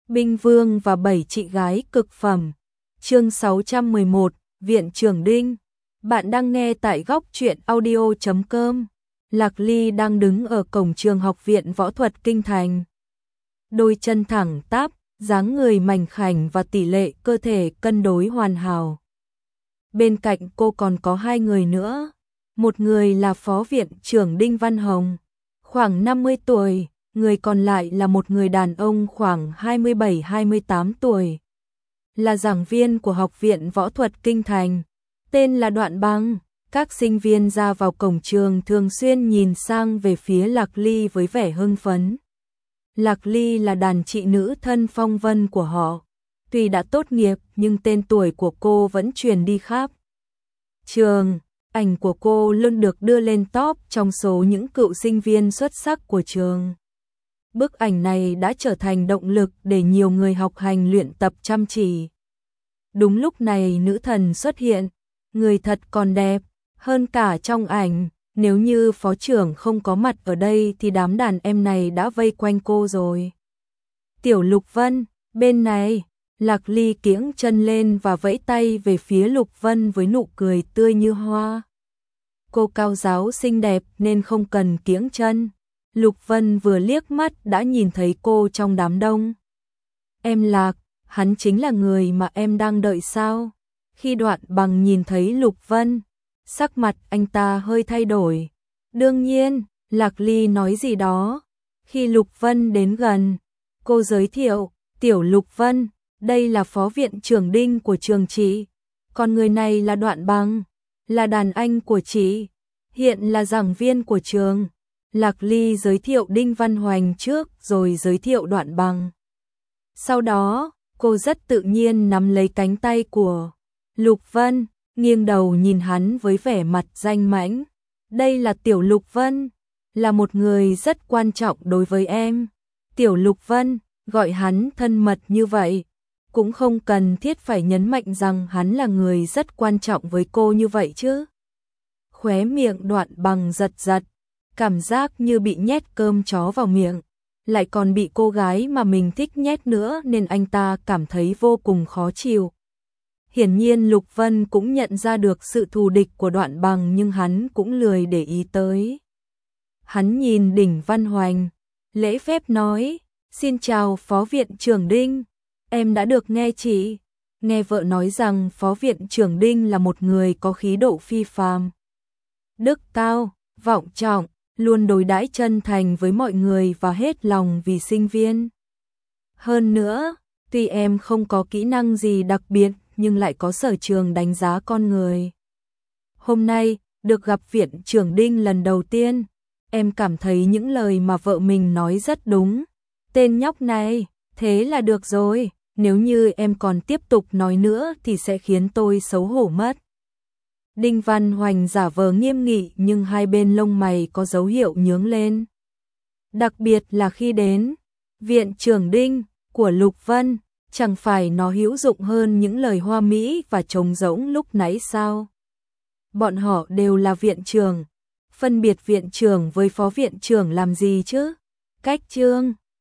Binh Vương và 7 chị gái cực phẩm. Chương 611, Viện trưởng Đinh. Bạn đang nghe tại góc truyện audio.com. Lạc Ly đang đứng ở cổng trường Học viện Võ thuật Kinh Thành. Đôi chân thẳng tắp, dáng người mảnh khảnh và tỷ lệ cơ thể cân đối hoàn hảo. Bên cạnh cô còn có hai người nữa. Một người là Phó Viện trưởng Đinh Văn Hồng, khoảng 50 tuổi. Người còn lại là một người đàn ông khoảng 27-28 tuổi. Là giảng viên của Học viện Võ thuật Kinh Thành. Tên là Đoạn Băng. Các sinh viên ra vào cổng trường thường xuyên nhìn sang về phía Lạc Ly với vẻ hưng phấn. Lạc Ly là đàn chị nữ thân phong vân của họ. Tuy đã tốt nghiệp nhưng tên tuổi của cô vẫn truyền đi khắp trường. Ảnh của cô luôn được đưa lên top trong số những cựu sinh viên xuất sắc của trường. Bức ảnh này đã trở thành động lực để nhiều người học hành luyện tập chăm chỉ. Đúng lúc này nữ thần xuất hiện, người thật còn đẹp hơn cả trong ảnh. Nếu như phó trưởng không có mặt ở đây thì đám đàn em này đã vây quanh cô rồi. Tiểu Lục Vân, bên này. Lạc Ly kiễng chân lên và vẫy tay về phía Lục Vân với nụ cười tươi như hoa. Cô cao ráo xinh đẹp nên không cần kiễng chân. Lục Vân vừa liếc mắt đã nhìn thấy cô trong đám đông. Em Lạc, hắn chính là người mà em đang đợi sao? Khi Đoạn Bằng nhìn thấy Lục Vân, sắc mặt anh ta hơi thay đổi. Đương nhiên, Lạc Ly nói gì đó. Khi Lục Vân đến gần, cô giới thiệu, Tiểu Lục Vân, đây là Phó Viện trưởng Đinh của trường chị. Còn người này là Đoạn Bằng, là đàn anh của chị, hiện là giảng viên của trường. Lạc Ly giới thiệu Đinh Văn Hoành trước rồi giới thiệu Đoạn Bằng. Sau đó, cô rất tự nhiên nắm lấy cánh tay của Lục Vân, nghiêng đầu nhìn hắn với vẻ mặt danh mãnh. Đây là Tiểu Lục Vân, là một người rất quan trọng đối với em. Tiểu Lục Vân, gọi hắn thân mật như vậy, cũng không cần thiết phải nhấn mạnh rằng hắn là người rất quan trọng với cô như vậy chứ. Khóe miệng Đoạn Bằng giật giật, cảm giác như bị nhét cơm chó vào miệng, lại còn bị cô gái mà mình thích nhét nữa nên anh ta cảm thấy vô cùng khó chịu. Hiển nhiên Lục Vân cũng nhận ra được sự thù địch của Đoạn Bằng nhưng hắn cũng lười để ý tới. Hắn nhìn Đinh Văn Hoành, lễ phép nói, xin chào Phó Viện trưởng Đinh, em đã được nghe chị. Nghe vợ nói rằng Phó Viện trưởng Đinh là một người có khí độ phi phàm, đức cao, vọng trọng, luôn đối đãi chân thành với mọi người và hết lòng vì sinh viên. Hơn nữa, tuy em không có kỹ năng gì đặc biệt nhưng lại có sở trường đánh giá con người. Hôm nay, được gặp Viện trưởng Đinh lần đầu tiên, em cảm thấy những lời mà vợ mình nói rất đúng. Tên nhóc này, thế là được rồi, nếu như em còn tiếp tục nói nữa thì sẽ khiến tôi xấu hổ mất. Đinh Văn Hoành giả vờ nghiêm nghị nhưng hai bên lông mày có dấu hiệu nhướng lên. Đặc biệt là khi đến Viện trưởng Đinh của Lục Vân, chẳng phải nó hữu dụng hơn những lời hoa mỹ và trống rỗng lúc nãy sao? Bọn họ đều là viện trưởng, phân biệt viện trưởng với phó viện trưởng làm gì chứ? Cách trương,